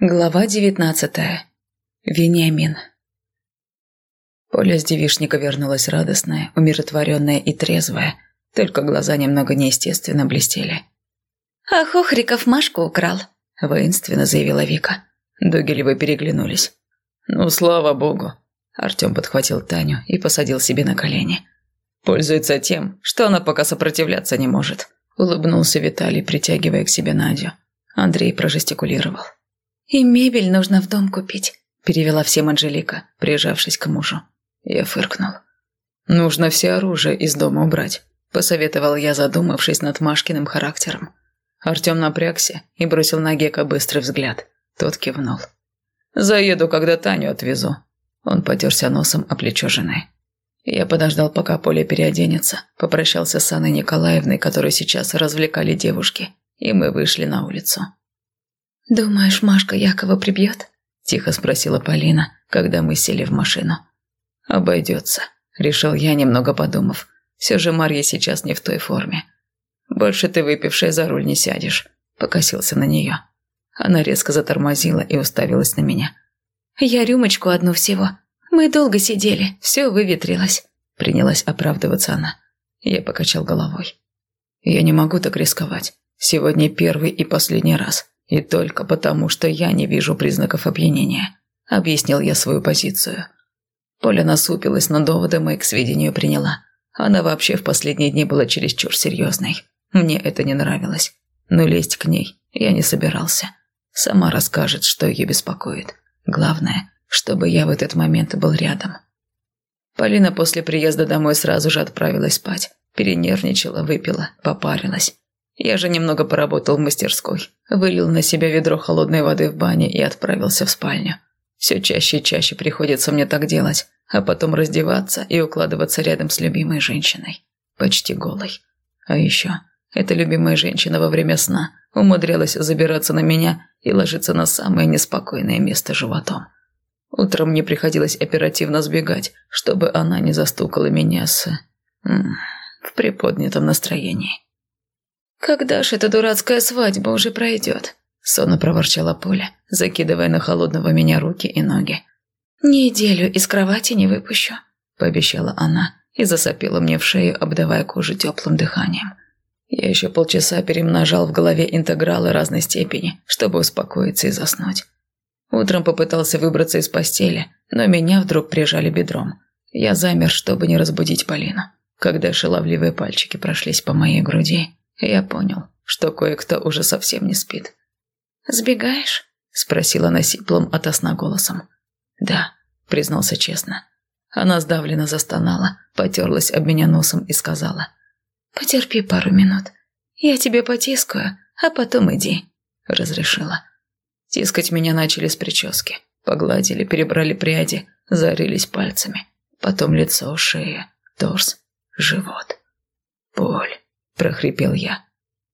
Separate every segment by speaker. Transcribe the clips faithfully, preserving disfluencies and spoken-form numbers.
Speaker 1: Глава девятнадцатая. Вениамин. Поля с девичника вернулась радостная, умиротворенная и трезвая, только глаза немного неестественно блестели.
Speaker 2: «А Хохриков Машку украл»,
Speaker 1: – воинственно заявила Вика. Дугелевы переглянулись. «Ну, слава богу!» Артем подхватил Таню и посадил себе на колени. «Пользуется тем, что она пока сопротивляться не может», – улыбнулся Виталий, притягивая к себе Надю. Андрей прожестикулировал.
Speaker 2: «И мебель нужно в дом купить»,
Speaker 1: – перевела всем Анжелика, прижавшись к мужу. Я фыркнул. «Нужно все оружие из дома убрать», – посоветовал я, задумавшись над Машкиным характером. Артем напрягся и бросил на Гека быстрый взгляд. Тот кивнул. «Заеду, когда Таню отвезу». Он потерся носом о плечо жены. Я подождал, пока Поля переоденется, попрощался с Анной Николаевной, которую сейчас развлекали девушки, и мы вышли на улицу.
Speaker 2: «Думаешь, Машка Якова прибьет?»
Speaker 1: – тихо спросила Полина, когда мы сели в машину. «Обойдется», – решил я, немного подумав. «Все же Марья сейчас не в той форме». «Больше ты, выпившая, за руль не сядешь», – покосился на нее. Она резко затормозила и уставилась на меня.
Speaker 2: «Я рюмочку одну всего. Мы долго сидели, все выветрилось»,
Speaker 1: – принялась оправдываться она. Я покачал головой. «Я не могу так рисковать. Сегодня первый и последний раз. И только потому, что я не вижу признаков опьянения», – объяснил я свою позицию. Поля насупилась, но доводы мои к сведению приняла. Она вообще в последние дни была чересчур серьезной. Мне это не нравилось. Но лезть к ней я не собирался. Сама расскажет, что ее беспокоит. Главное, чтобы я в этот момент был рядом. Полина после приезда домой сразу же отправилась спать. Перенервничала, выпила, попарилась. Я же немного поработал в мастерской, вылил на себя ведро холодной воды в бане и отправился в спальню. Все чаще и чаще приходится мне так делать, а потом раздеваться и укладываться рядом с любимой женщиной. Почти голой. А еще эта любимая женщина во время сна умудрялась забираться на меня и ложиться на самое неспокойное место животом. Утром мне приходилось оперативно сбегать, чтобы она не застукала меня с... М- в приподнятом настроении.
Speaker 2: «Когда ж эта дурацкая свадьба уже пройдет?» – сонно проворчала Поля, закидывая на холодного меня руки и ноги. «Неделю из кровати не выпущу», – пообещала она и засопела мне в шею, обдавая кожу теплым дыханием. Я еще полчаса перемножал в голове интегралы разной степени, чтобы успокоиться и заснуть. Утром попытался выбраться из постели, но меня вдруг прижали бедром. Я замер, чтобы не разбудить Полину. Когда шаловливые пальчики прошлись по моей груди, я понял, что кое-кто уже совсем не спит. «Сбегаешь?» –
Speaker 1: спросила она сиплым ото сна голосом. «Да», – признался честно. Она сдавленно застонала, потерлась об меня носом и сказала:
Speaker 2: «Потерпи пару минут. Я тебе потискаю, а потом иди», – разрешила.
Speaker 1: Тискать меня начали с прически. Погладили, перебрали пряди, зарылись пальцами. Потом лицо, шея, торс, живот. «Поль», – прохрипел я.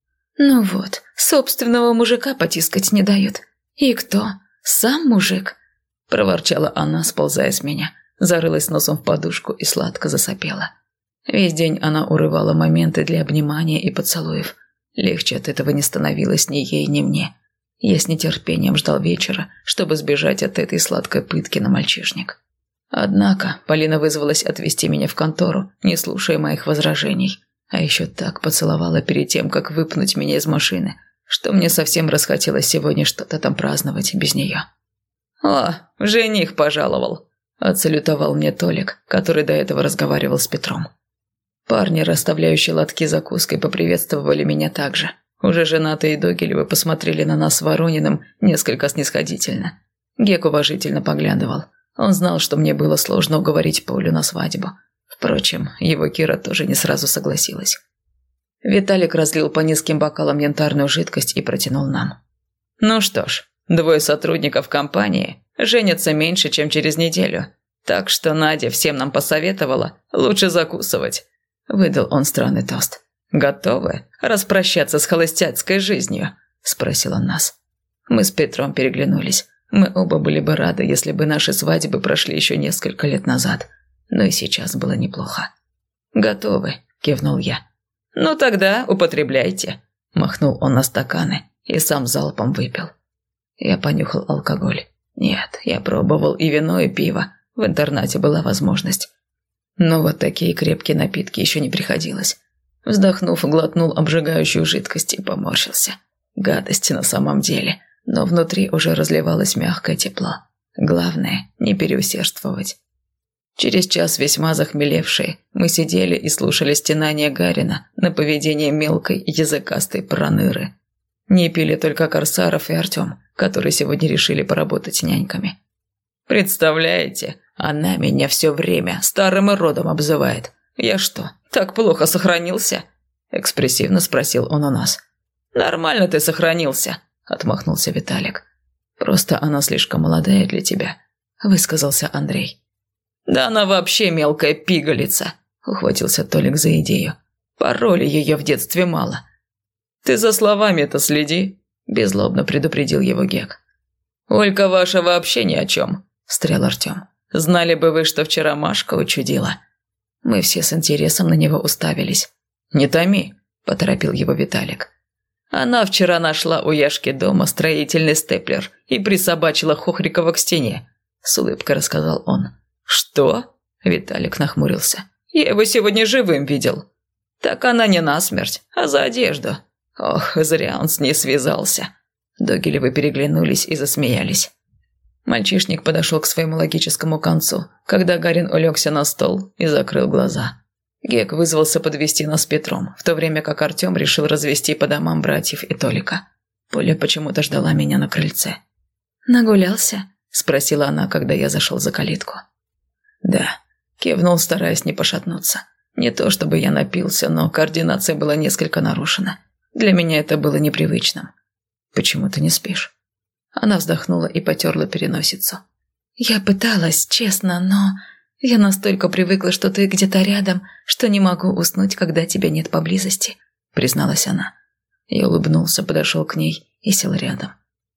Speaker 2: «Ну вот, собственного мужика потискать не дают. И кто? Сам мужик?»
Speaker 1: – проворчала она, сползая с меня. Зарылась носом в подушку и сладко засопела. Весь день она урывала моменты для обнимания и поцелуев. Легче от этого не становилось ни ей, ни мне. Я с нетерпением ждал вечера, чтобы сбежать от этой сладкой пытки на мальчишник. Однако Полина вызвалась отвезти меня в контору, не слушая моих возражений. А еще так поцеловала перед тем, как выпнуть меня из машины, что мне совсем расхотелось сегодня что-то там праздновать без нее. «О, жених пожаловал!» – отсалютовал мне Толик, который до этого разговаривал с Петром. Парни, расставляющие лотки закуской, поприветствовали меня также. Уже женатые Догилевы посмотрели на нас с Ворониным несколько снисходительно. Гек уважительно поглядывал. Он знал, что мне было сложно уговорить Полю на свадьбу. Впрочем, его Кира тоже не сразу согласилась. Виталик разлил по низким бокалам янтарную жидкость и протянул нам. «Ну что ж, двое сотрудников компании женятся меньше, чем через неделю. Так что Надя всем нам посоветовала лучше закусывать», – выдал он странный тост. «Готовы распрощаться с холостяцкой жизнью?» – спросил он нас. Мы с Петром переглянулись. Мы оба были бы рады, если бы наши свадьбы прошли еще несколько лет назад. Но и сейчас было неплохо. «Готовы», – кивнул я. «Ну тогда употребляйте», – махнул он на стаканы и сам залпом выпил. Я понюхал алкоголь. Нет, я пробовал и вино, и пиво. В интернате была возможность. Но вот такие крепкие напитки еще не приходилось. Вздохнув, глотнул обжигающую жидкость и поморщился. Гадость на самом деле, но внутри уже разливалось мягкое тепло. Главное, не переусердствовать. Через час, весьма захмелевшие, мы сидели и слушали стенания Гарина на поведение мелкой языкастой проныры. Не пили только Корсаров и Артем, которые сегодня решили поработать няньками. «Представляете, она меня все время старым родом обзывает. Я что, так плохо сохранился?» – экспрессивно спросил он у нас. «Нормально ты сохранился», – отмахнулся Виталик. «Просто она слишком молодая для тебя», – высказался Андрей. «Да она вообще мелкая пигалица», – ухватился Толик за идею. «Пароли ее в детстве мало». «Ты за словами-то следи», – беззлобно предупредил его Гек. «Олька ваша вообще ни о чем», – встрял Артем. «Знали бы вы, что вчера Машка учудила». Мы все с интересом на него уставились. «Не томи», – поторопил его Виталик. «Она вчера нашла у Яшки дома строительный степлер и присобачила Хохрикова к стене», – с улыбкой рассказал он. «Что?» – Виталик нахмурился. «Я его сегодня живым видел». «Так она не насмерть, а за одежду». «Ох, зря он с ней связался». Догилевы переглянулись и засмеялись. Мальчишник подошел к своему логическому концу, когда Гарин улегся на стол и закрыл глаза. Гек вызвался подвести нас с Петром, в то время как Артем решил развести по домам братьев и Толика. Поля почему-то ждала меня на крыльце.
Speaker 2: «Нагулялся?»
Speaker 1: – спросила она, когда я зашел за калитку. «Да», – кивнул, стараясь не пошатнуться. Не то чтобы я напился, но координация была несколько нарушена. Для меня это было непривычным. «Почему ты не спишь?» Она вздохнула и потерла переносицу.
Speaker 2: «Я пыталась, честно, но я настолько привыкла, что ты где-то рядом, что не могу уснуть, когда тебя нет поблизости», — призналась она.
Speaker 1: Я улыбнулся, подошел к ней и сел рядом.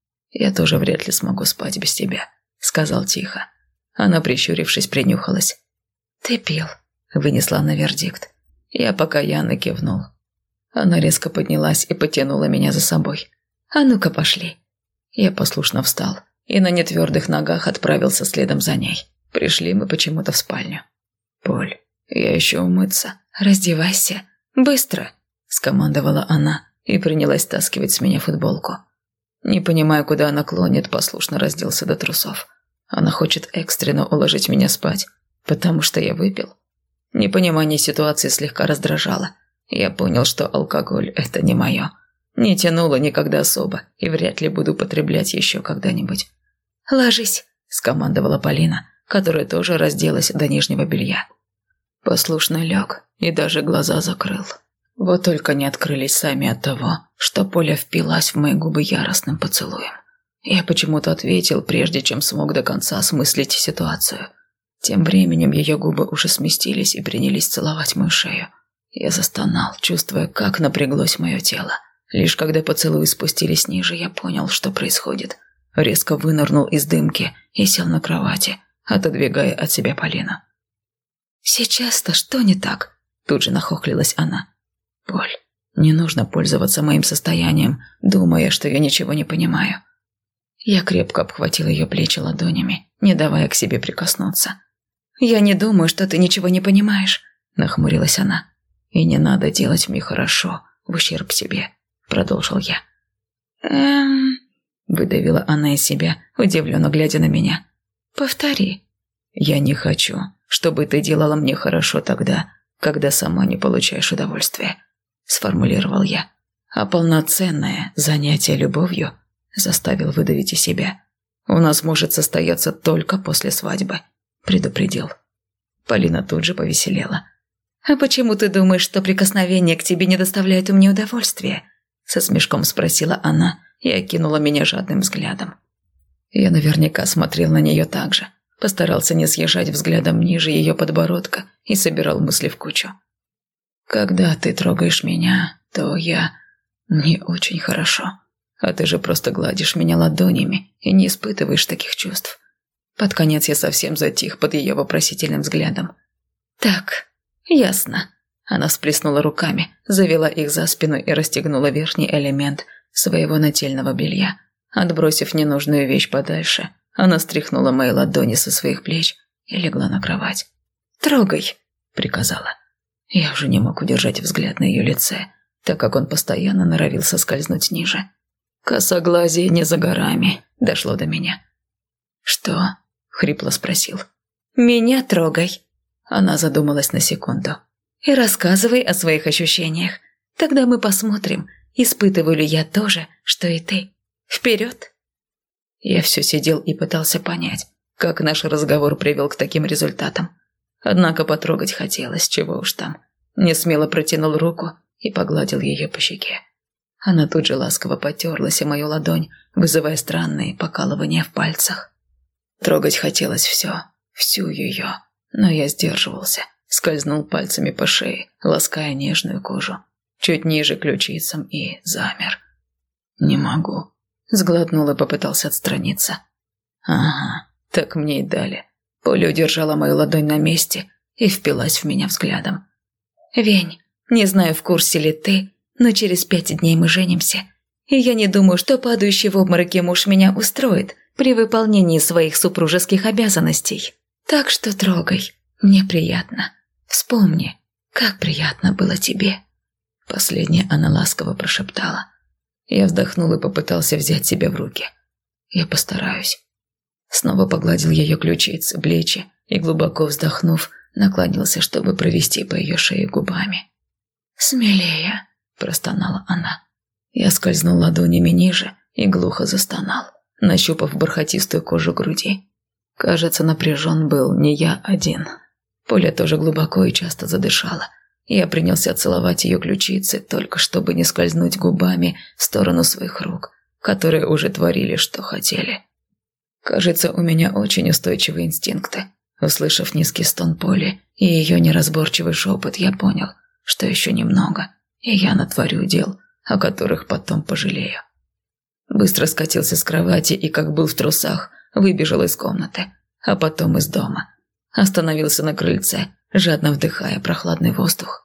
Speaker 1: «Я тоже вряд ли смогу спать без тебя», — сказал тихо. Она, прищурившись, принюхалась.
Speaker 2: «Ты пил»,
Speaker 1: — вынесла она вердикт. Я покаянно кивнул. Она резко поднялась и потянула меня за собой.
Speaker 2: «А ну-ка, пошли».
Speaker 1: Я послушно встал и на нетвердых ногах отправился следом за ней. Пришли мы почему-то в спальню. «Поль, я еще умыться».
Speaker 2: «Раздевайся. Быстро», —
Speaker 1: скомандовала она и принялась таскивать с меня футболку. Не понимая, куда она клонит, послушно разделся до трусов. Она хочет экстренно уложить меня спать, потому что я выпил. Непонимание ситуации слегка раздражало. Я понял, что алкоголь – это не мое. Не тянуло никогда особо, и вряд ли буду употреблять еще когда-нибудь.
Speaker 2: «Ложись», –
Speaker 1: скомандовала Полина, которая тоже разделась до нижнего белья. Послушно лег и даже глаза закрыл. Вот только не открылись сами от того, что Поля впилась в мои губы яростным поцелуем. Я почему-то ответил, прежде чем смог до конца осмыслить ситуацию. Тем временем ее губы уже сместились и принялись целовать мою шею. Я застонал, чувствуя, как напряглось мое тело. Лишь когда поцелуи спустились ниже, я понял, что происходит. Резко вынырнул из дымки и сел на кровати, отодвигая от себя Полину.
Speaker 2: «Сейчас-то что не так?»
Speaker 1: Тут же нахохлилась она. «Поль, не нужно пользоваться моим состоянием, думая, что я ничего не понимаю». Я крепко обхватил ее плечи ладонями, не давая к себе прикоснуться.
Speaker 2: «Я не думаю, что ты ничего не понимаешь»,
Speaker 1: — нахмурилась она. «И не надо делать мне хорошо, в ущерб себе», — продолжил я.
Speaker 2: «Эм...»
Speaker 1: — выдавила она из себя, удивленно глядя на меня.
Speaker 2: «Повтори».
Speaker 1: «Я не хочу, чтобы ты делала мне хорошо тогда, когда сама не получаешь удовольствия», — сформулировал я. «А полноценное занятие любовью заставил выдавить из себя. У нас может состояться только после свадьбы», — предупредил. Полина тут же повеселела.
Speaker 2: «А почему ты думаешь, что прикосновение к тебе не доставляет мне удовольствия?»
Speaker 1: Со смешком спросила она и окинула меня жадным взглядом. Я наверняка смотрел на нее так же, постарался не съезжать взглядом ниже ее подбородка и собирал мысли в кучу. «Когда ты трогаешь меня, то я... Мне очень хорошо. А ты же просто гладишь меня ладонями и не испытываешь таких чувств». Под конец я совсем затих под ее вопросительным взглядом.
Speaker 2: «Так, ясно».
Speaker 1: Она всплеснула руками, завела их за спину и расстегнула верхний элемент своего нательного белья. Отбросив ненужную вещь подальше, она стряхнула мои ладони со своих плеч и легла на кровать.
Speaker 2: «Трогай»,
Speaker 1: — приказала. Я уже не мог удержать взгляд на ее лице, так как он постоянно норовил соскользнуть ниже. Косоглазие не за горами, дошло до меня. «Что?» — хрипло спросил.
Speaker 2: «Меня трогай».
Speaker 1: Она задумалась на секунду.
Speaker 2: «И рассказывай о своих ощущениях. Тогда мы посмотрим, испытываю ли я то же, что и ты. Вперед!»
Speaker 1: Я все сидел и пытался понять, как наш разговор привел к таким результатам. Однако потрогать хотелось, чего уж там. Несмело протянул руку и погладил ее по щеке. Она тут же ласково потерлась о мою ладонь, вызывая странные покалывания в пальцах. Трогать хотелось все, всю ее, но я сдерживался, скользнул пальцами по шее, лаская нежную кожу, чуть ниже ключицам и замер. «Не могу», — сглотнул и попытался отстраниться. «Ага, так мне и дали». Поля удержала мою ладонь на месте и впилась в меня взглядом.
Speaker 2: «Вень, не знаю, в курсе ли ты, но через пять дней мы женимся, и я не думаю, что падающий в обмороке муж меня устроит при выполнении своих супружеских обязанностей. Так что трогай, мне приятно. Вспомни, как приятно было тебе».
Speaker 1: Последнее она ласково прошептала. Я вздохнул и попытался взять себя в руки. «Я постараюсь». Снова погладил ее ключицы, плечи и, глубоко вздохнув, наклонился, чтобы провести по ее шее губами.
Speaker 2: «Смелее», –
Speaker 1: простонала она. Я скользнул ладонями ниже и глухо застонал, нащупав бархатистую кожу груди. Кажется, напряжен был не я один. Поля тоже глубоко и часто задышала. Я принялся целовать ее ключицы, только чтобы не скользнуть губами в сторону своих рук, которые уже творили, что хотели. Кажется, у меня очень устойчивые инстинкты. Услышав низкий стон Поли и ее неразборчивый шепот, я понял, что еще немного, и я натворю дел, о которых потом пожалею. Быстро скатился с кровати и, как был в трусах, выбежал из комнаты, а потом из дома. Остановился на крыльце, жадно вдыхая прохладный воздух.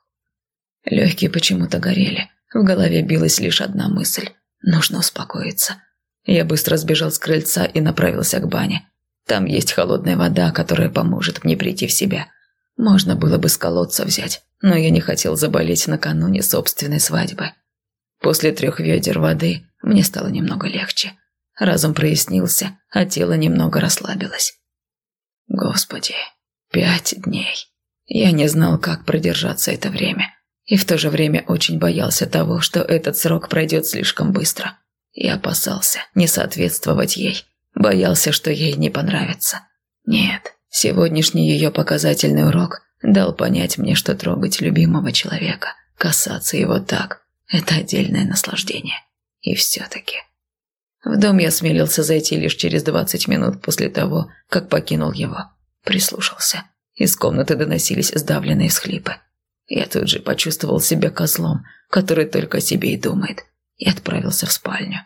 Speaker 1: Легкие почему-то горели, в голове билась лишь одна мысль – нужно успокоиться. Я быстро сбежал с крыльца и направился к бане. Там есть холодная вода, которая поможет мне прийти в себя. Можно было бы с колодца взять, но я не хотел заболеть накануне собственной свадьбы. После трех ведер воды мне стало немного легче. Разум прояснился, а тело немного расслабилось. Господи, пять дней. Я не знал, как продержаться это время. И в то же время очень боялся того, что этот срок пройдет слишком быстро. Я опасался не соответствовать ей, боялся, что ей не понравится. Нет, сегодняшний ее показательный урок дал понять мне, что трогать любимого человека, касаться его так – это отдельное наслаждение. И все-таки. В дом я осмелился зайти лишь через двадцать минут после того, как покинул его. Прислушался. Из комнаты доносились сдавленные всхлипы. Я тут же почувствовал себя козлом, который только о себе и думает, и отправился в спальню.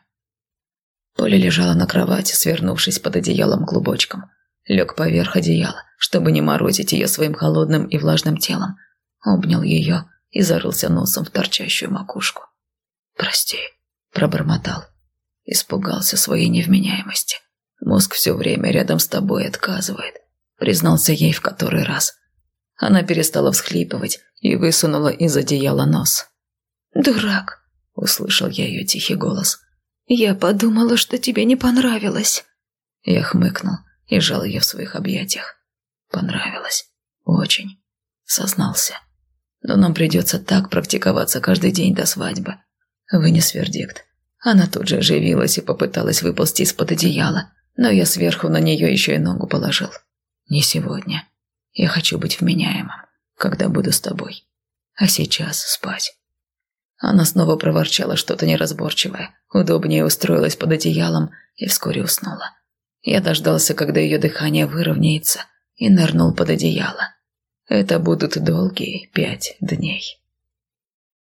Speaker 1: Поля лежала на кровати, свернувшись под одеялом клубочком. Лег поверх одеяла, чтобы не морозить ее своим холодным и влажным телом. Обнял ее и зарылся носом в торчащую макушку. «Прости», – пробормотал. Испугался своей невменяемости. Мозг все время рядом с тобой отказывает. Признался ей в который раз. Она перестала всхлипывать и высунула из одеяла нос.
Speaker 2: «Дурак», – услышал я ее тихий голос. «Я подумала, что тебе не понравилось».
Speaker 1: Я хмыкнул и сжал ее в своих объятиях. Понравилось. Очень. Сознался. Но нам придется так практиковаться каждый день до свадьбы. Вынес вердикт. Она тут же оживилась и попыталась выползти из-под одеяла, но я сверху на нее еще и ногу положил. Не сегодня. Я хочу быть вменяемым, когда буду с тобой. А сейчас спать. Она снова проворчала что-то неразборчивое, удобнее устроилась под одеялом и вскоре уснула. Я дождался, когда ее дыхание выровняется, и нырнул под одеяло. Это будут долгие пять дней.